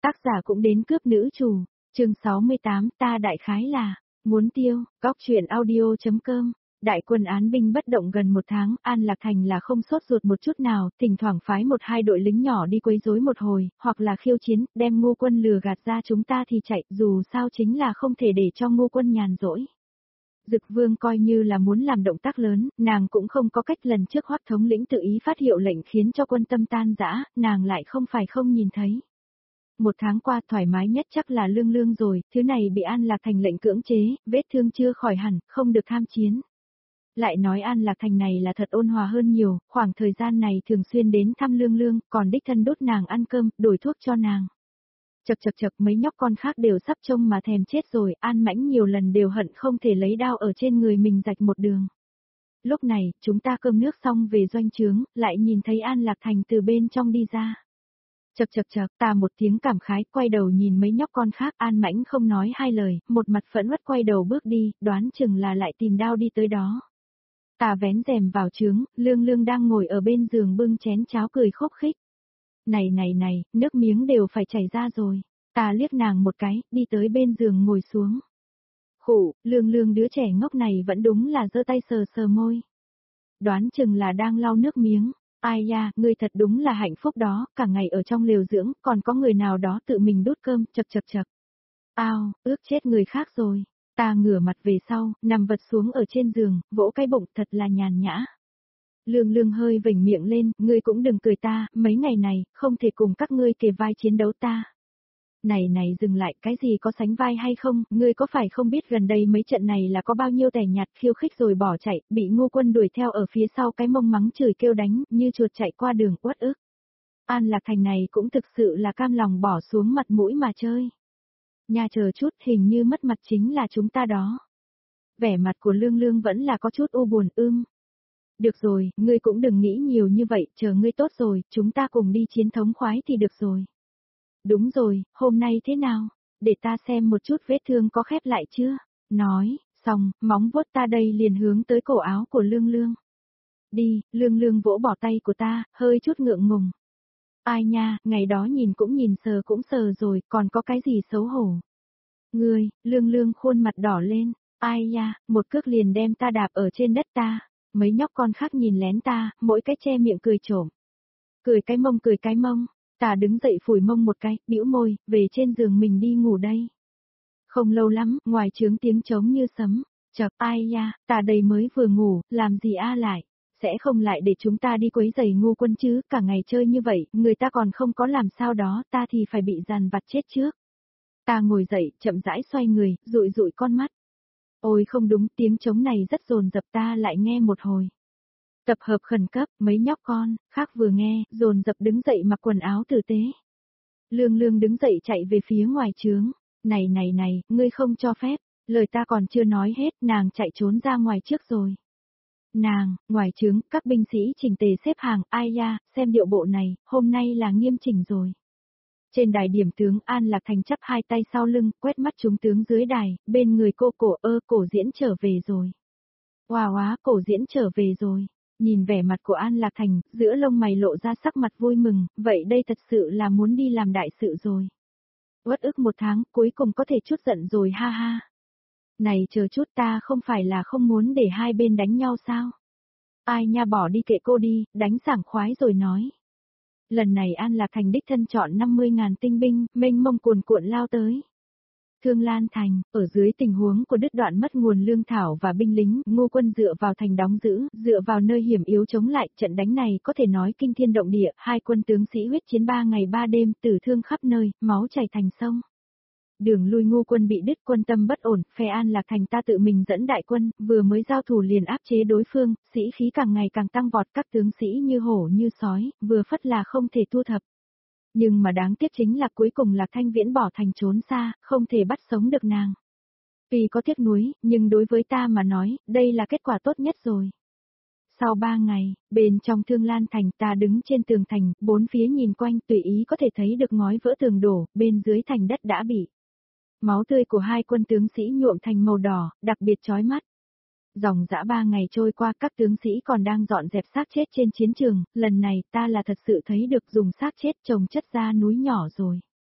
Tác giả cũng đến cướp nữ chủ, chương 68 ta đại khái là, muốn tiêu, góc chuyện audio.com. Đại quân án binh bất động gần một tháng, An Lạc Thành là không sốt ruột một chút nào, thỉnh thoảng phái một hai đội lính nhỏ đi quấy rối một hồi, hoặc là khiêu chiến, đem Ngô Quân lừa gạt ra chúng ta thì chạy, dù sao chính là không thể để cho Ngô Quân nhàn rỗi. Dực Vương coi như là muốn làm động tác lớn, nàng cũng không có cách lần trước Hoắc thống lĩnh tự ý phát hiệu lệnh khiến cho quân tâm tan rã, nàng lại không phải không nhìn thấy. Một tháng qua thoải mái nhất chắc là Lương Lương rồi, thứ này bị An Lạc Thành lệnh cưỡng chế, vết thương chưa khỏi hẳn, không được tham chiến. Lại nói An Lạc Thành này là thật ôn hòa hơn nhiều, khoảng thời gian này thường xuyên đến thăm Lương Lương, còn đích thân đốt nàng ăn cơm, đổi thuốc cho nàng. Chật mấy nhóc con khác đều sắp trông mà thèm chết rồi, An Mãnh nhiều lần đều hận không thể lấy đao ở trên người mình rạch một đường. Lúc này, chúng ta cơm nước xong về doanh trướng, lại nhìn thấy An Lạc Thành từ bên trong đi ra. Ta một tiếng cảm khái, quay đầu nhìn mấy nhóc con khác, An Mãnh không nói hai lời, một mặt phẫn uất quay đầu bước đi, đoán chừng là lại tìm đao đi tới đó. Ta vén rèm vào trướng, Lương Lương đang ngồi ở bên giường bưng chén cháo cười khúc khích. Này, nước miếng đều phải chảy ra rồi. Ta liếc nàng một cái, đi tới bên giường ngồi xuống. Khụ, Lương đứa trẻ ngốc này vẫn đúng là giơ tay sờ sờ môi. Đoán chừng là đang lau nước miếng. Ai da, ngươi thật đúng là hạnh phúc đó, cả ngày ở trong lều dưỡng, còn có người nào đó tự mình đút cơm, chật. Ao, ước chết người khác rồi. Ta ngửa mặt về sau, nằm vật xuống ở trên giường, vỗ cái bụng thật là nhàn nhã. Lương hơi vểnh miệng lên, ngươi cũng đừng cười ta, mấy ngày này, không thể cùng các ngươi kề vai chiến đấu ta. Này dừng lại, cái gì có sánh vai hay không, ngươi có phải không biết gần đây mấy trận này là có bao nhiêu tẻ nhạt khiêu khích rồi bỏ chạy, bị Ngô Quân đuổi theo ở phía sau cái mông mắng chửi kêu đánh, như chuột chạy qua đường uất ức. An Lạc Thành này cũng thực sự là cam lòng bỏ xuống mặt mũi mà chơi. Nha chờ chút, hình như mất mặt chính là chúng ta đó. Vẻ mặt của Lương vẫn là có chút u buồn Được rồi, ngươi cũng đừng nghĩ nhiều như vậy, chờ ngươi tốt rồi, chúng ta cùng đi chiến thống khoái thì được rồi. Đúng rồi, hôm nay thế nào? Để ta xem một chút vết thương có khép lại chưa? Nói, xong, móng vuốt ta đây liền hướng tới cổ áo của Lương. Đi, Lương vỗ bỏ tay của ta, hơi chút ngượng ngùng. Ai nha, ngày đó nhìn sờ cũng sờ rồi, còn có cái gì xấu hổ? Ngươi, Lương khuôn mặt đỏ lên, ai nha, một cước liền đem ta đạp ở trên đất ta. Mấy nhóc con khác nhìn lén ta, mỗi cái che miệng cười trộm. Cười cái mông. Ta đứng dậy phủi mông một cái, bĩu môi, về trên giường mình đi ngủ đây. Không lâu lắm, ngoài trướng tiếng trống như sấm. Chập, ai ya, ta đây mới vừa ngủ, làm gì lại. Sẽ không lại để chúng ta đi quấy rầy Ngô Quân chứ, cả ngày chơi như vậy, người ta còn không có làm sao đó, ta thì phải bị dằn vặt chết trước. Ta ngồi dậy, chậm rãi xoay người, dụi con mắt. Ôi không đúng, tiếng trống này rất dồn dập, ta lại nghe một hồi. Tập hợp khẩn cấp, mấy nhóc con, khác vừa nghe, dồn dập đứng dậy mặc quần áo tử tế. Lương đứng dậy chạy về phía ngoài trướng. Này, ngươi không cho phép, lời ta còn chưa nói hết, nàng chạy trốn ra ngoài trước rồi. Nàng, ngoài trướng, các binh sĩ chỉnh tề xếp hàng, ai da, xem điệu bộ này, hôm nay là nghiêm chỉnh rồi. Trên đài điểm tướng An Lạc Thành chắp hai tay sau lưng, quét mắt chúng tướng dưới đài, bên người cô cổ diễn trở về rồi. Wow, cổ diễn trở về rồi. Nhìn vẻ mặt của An Lạc Thành, giữa lông mày lộ ra sắc mặt vui mừng, vậy đây thật sự là muốn đi làm đại sự rồi. Uất ức một tháng, cuối cùng có thể chút giận rồi ha ha. Này chờ chút, ta không phải là không muốn để hai bên đánh nhau sao? Ai nha, bỏ đi kệ cô đi, đánh sảng khoái rồi nói. Lần này An Lạc Thành đích thân chọn 50.000 tinh binh, mênh mông cuồn cuộn lao tới. Thương Lan Thành, ở dưới tình huống của đứt đoạn mất nguồn lương thảo và binh lính, Ngô Quân dựa vào thành đóng giữ, dựa vào nơi hiểm yếu chống lại, trận đánh này có thể nói kinh thiên động địa, hai quân tướng sĩ huyết chiến 3 ngày 3 đêm, tử thương khắp nơi, máu chảy thành sông. Đường lui Ngô Quân bị đứt, quân tâm bất ổn, phe An Lạc Thành ta tự mình dẫn đại quân, vừa mới giao thủ liền áp chế đối phương, sĩ khí càng ngày càng tăng vọt, các tướng sĩ như hổ như sói, vừa phất là không thể thu thập. Nhưng mà đáng tiếc chính là cuối cùng Lạc Thanh Viễn bỏ thành trốn xa, không thể bắt sống được nàng. Tuy có tiếc nuối, nhưng đối với ta mà nói, đây là kết quả tốt nhất rồi. Sau 3 ngày, bên trong Thương Lan Thành ta đứng trên tường thành, bốn phía nhìn quanh tùy ý có thể thấy được ngói vỡ tường đổ, bên dưới thành đất đã bị máu tươi của hai quân tướng sĩ nhuộm thành màu đỏ, đặc biệt chói mắt. Dòng dã 3 ngày trôi qua, các tướng sĩ còn đang dọn dẹp xác chết trên chiến trường, lần này ta là thật sự thấy được dùng xác chết chồng chất ra núi nhỏ rồi.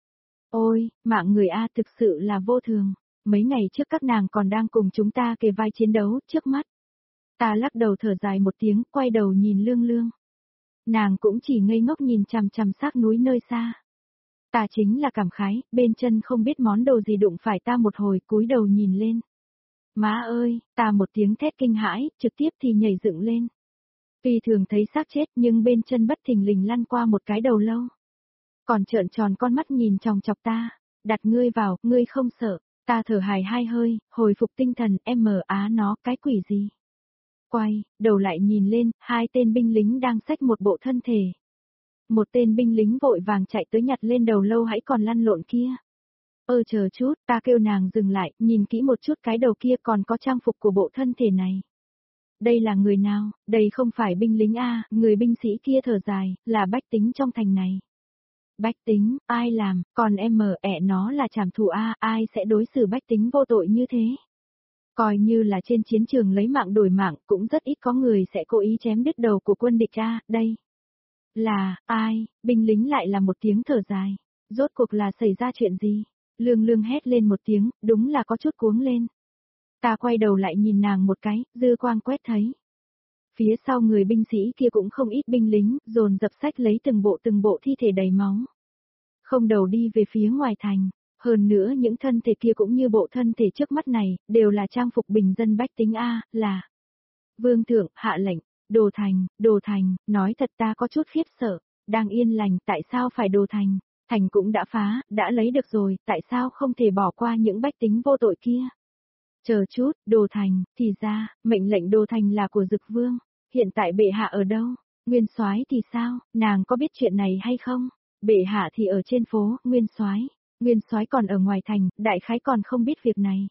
Ôi, mạng người A thực sự là vô thường. Mấy ngày trước các nàng còn đang cùng chúng ta kề vai chiến đấu trước mắt. Ta lắc đầu thở dài một tiếng, quay đầu nhìn Lương Lương. Nàng cũng chỉ ngây ngốc nhìn chằm chằm xác núi nơi xa. Ta chính là cảm khái, bên chân không biết món đồ gì đụng phải ta một hồi, cúi đầu nhìn lên. Má ơi, ta một tiếng thét kinh hãi, trực tiếp thì nhảy dựng lên. Tuy thường thấy xác chết nhưng bên chân bất thình lình lăn qua một cái đầu lâu. Còn trợn tròn con mắt nhìn chòng chọc ta, đặt ngươi vào, ngươi không sợ. Ta thở hài hai hơi, hồi phục tinh thần, em mờ á nó, cái quỷ gì? Quay, đầu lại nhìn lên, hai tên binh lính đang xách một bộ thân thể. Một tên binh lính vội vàng chạy tới nhặt lên đầu lâu hãy còn lăn lộn kia. Chờ chút, ta kêu nàng dừng lại, nhìn kỹ một chút cái đầu kia còn có trang phục của bộ thân thể này. Đây là người nào, đây không phải binh lính A, người binh sĩ kia thở dài, là bách tính trong thành này. Bách tính, ai làm, còn em mờ ẹ nó là trảm thủ A, ai sẽ đối xử bách tính vô tội như thế? Coi như là trên chiến trường lấy mạng đổi mạng, cũng rất ít có người sẽ cố ý chém đứt đầu của quân địch A, đây. Là, ai, binh lính lại là một tiếng thở dài. Rốt cuộc là xảy ra chuyện gì? Lương Lương hét lên một tiếng, đúng là có chút cuống lên. Ta quay đầu lại nhìn nàng một cái, dư quang quét thấy. Phía sau người binh sĩ kia cũng không ít binh lính, dồn dập sách lấy từng bộ thi thể đầy máu. Không đầu đi về phía ngoài thành. Hơn nữa những thân thể kia cũng như bộ thân thể trước mắt này, đều là trang phục bình dân bách tính A, là. Vương thượng, hạ lệnh, đồ thành, nói thật ta có chút khiếp sợ, đang yên lành, tại sao phải đồ thành, thành cũng đã phá, đã lấy được rồi, tại sao không thể bỏ qua những bách tính vô tội kia. Chờ chút, đồ thành, thì ra, mệnh lệnh đồ thành là của Dực Vương, hiện tại bệ hạ ở đâu, Nguyên Soái thì sao, nàng có biết chuyện này hay không, bệ hạ thì ở trên phố, Nguyên Soái còn ở ngoài thành, đại khái còn không biết việc này.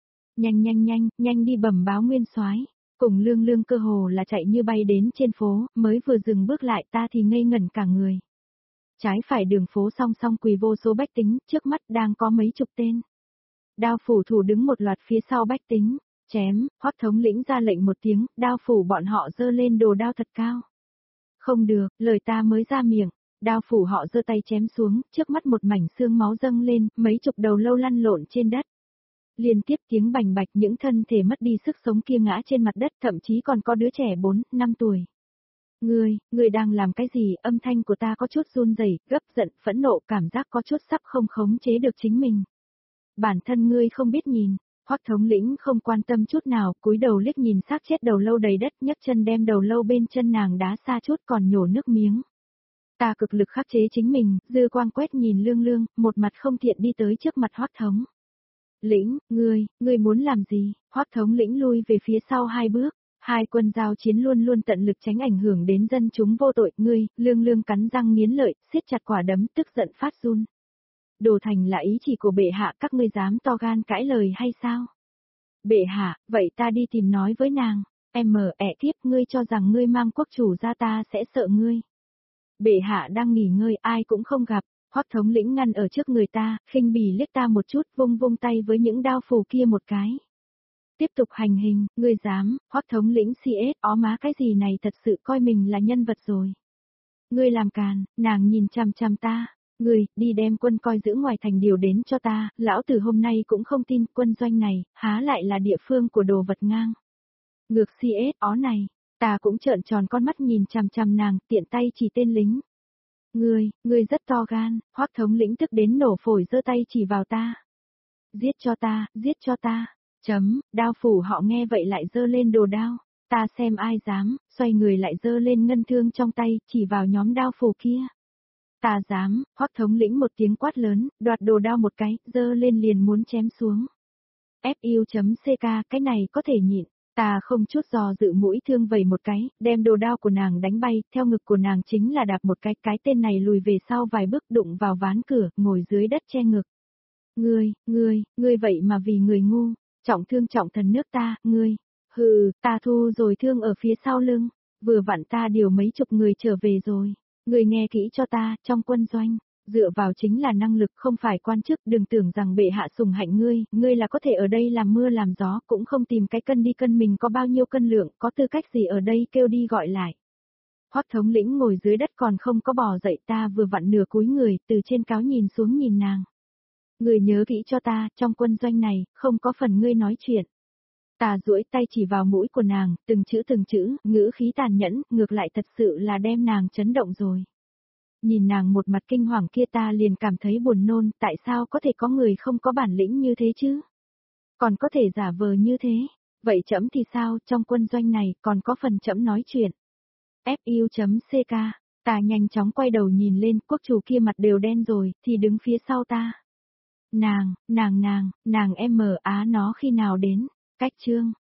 Nhanh đi bẩm báo Nguyên Soái. Cùng Lương Lương cơ hồ là chạy như bay đến trên phố, mới vừa dừng bước lại ta thì ngây ngẩn cả người. Trái phải đường phố song song quỳ vô số bách tính, trước mắt đang có mấy chục tên. Đao phủ thủ đứng một loạt phía sau bách tính, chém, Hoắc thống lĩnh ra lệnh một tiếng, đao phủ bọn họ giơ lên đồ đao thật cao. Không được, lời ta mới ra miệng, đao phủ họ giơ tay chém xuống, trước mắt một mảnh xương máu dâng lên, mấy chục đầu lâu lăn lộn trên đất. Liên tiếp tiếng bành bạch những thân thể mất đi sức sống kia ngã trên mặt đất, thậm chí còn có đứa trẻ 4, 5 tuổi. Ngươi đang làm cái gì? Âm thanh của ta có chút run rẩy, gấp giận, phẫn nộ, cảm giác có chút sắp không khống chế được chính mình. Bản thân ngươi không biết nhìn, Hoắc thống lĩnh không quan tâm chút nào, cúi đầu liếc nhìn xác chết đầu lâu đầy đất, nhấc chân đem đầu lâu bên chân nàng đá xa chút còn nhổ nước miếng. Ta cực lực khắc chế chính mình, dư quang quét nhìn Lương Lương, một mặt không thiện đi tới trước mặt Hoắc thống lĩnh, ngươi muốn làm gì? Hoắc thống lĩnh lui về phía sau 2 bước, hai quân giao chiến luôn luôn tận lực tránh ảnh hưởng đến dân chúng vô tội, Lương Lương cắn răng nghiến lợi, siết chặt quả đấm, tức giận phát run. Đồ thành là ý chỉ của bệ hạ, các ngươi dám to gan cãi lời hay sao? Bệ hạ, vậy ta đi tìm nói với nàng, kiếp, ngươi cho rằng ngươi mang quốc chủ ra ta sẽ sợ ngươi. Bệ hạ đang nghỉ ngơi, ai cũng không gặp. Hoắc thống lĩnh ngăn ở trước người ta, khinh bỉ liếc ta một chút, vung tay với những đao phù kia một cái. Tiếp tục hành hình, ngươi dám, Hoắc thống lĩnh CS, ó má cái gì này thật sự coi mình là nhân vật rồi. Ngươi làm càn, nàng nhìn chằm chằm ta, ngươi, đi đem quân coi giữ ngoài thành điều đến cho ta, lão tử hôm nay cũng không tin quân doanh này, há lại là địa phương của đồ vật ngang. Ngược CS, ó này, ta cũng trợn tròn con mắt nhìn chằm chằm nàng, tiện tay chỉ tên lính. Ngươi rất to gan, Hoắc thống lĩnh tức đến nổ phổi giơ tay chỉ vào ta. Giết cho ta, đao phủ họ nghe vậy lại giơ lên đồ đao, ta xem ai dám, xoay người lại giơ lên ngân thương trong tay, chỉ vào nhóm đao phủ kia. Ta dám, Hoắc thống lĩnh một tiếng quát lớn, đoạt đồ đao một cái, giơ lên liền muốn chém xuống. FU.CK, cái này có thể nhịn. Ta không chút do dự mũi thương vẩy một cái, đem đồ đao của nàng đánh bay, theo ngực của nàng chính là đạp một cái tên này lùi về sau vài bước đụng vào ván cửa, ngồi dưới đất che ngực. Ngươi vậy mà vì người ngu, trọng thương trọng thần nước ta, ta thu rồi thương ở phía sau lưng, vừa vặn ta điều mấy chục người trở về rồi, ngươi nghe kỹ cho ta, trong quân doanh. Dựa vào chính là năng lực không phải quan chức, đừng tưởng rằng bệ hạ sủng hạnh ngươi là có thể ở đây làm mưa làm gió, cũng không tìm cái cân đi cân mình có bao nhiêu cân lượng, có tư cách gì ở đây kêu đi gọi lại. Hoắc thống lĩnh ngồi dưới đất còn không có bò dậy, ta vừa vặn nửa cúi người, từ trên cáo nhìn xuống nhìn nàng. Người nhớ kỹ cho ta, trong quân doanh này, không có phần ngươi nói chuyện. Ta duỗi tay chỉ vào mũi của nàng, từng chữ, ngữ khí tàn nhẫn, ngược lại thật sự là đem nàng chấn động rồi. Nhìn nàng một mặt kinh hoàng kia ta liền cảm thấy buồn nôn, tại sao có thể có người không có bản lĩnh như thế chứ? Còn có thể giả vờ như thế, vậy trẫm thì sao, trong quân doanh này còn có phần trẫm nói chuyện. FU.CK, ta nhanh chóng quay đầu nhìn lên, quốc chủ kia mặt đều đen rồi, thì đứng phía sau ta. Nàng em mờ á nó khi nào đến, cách chương.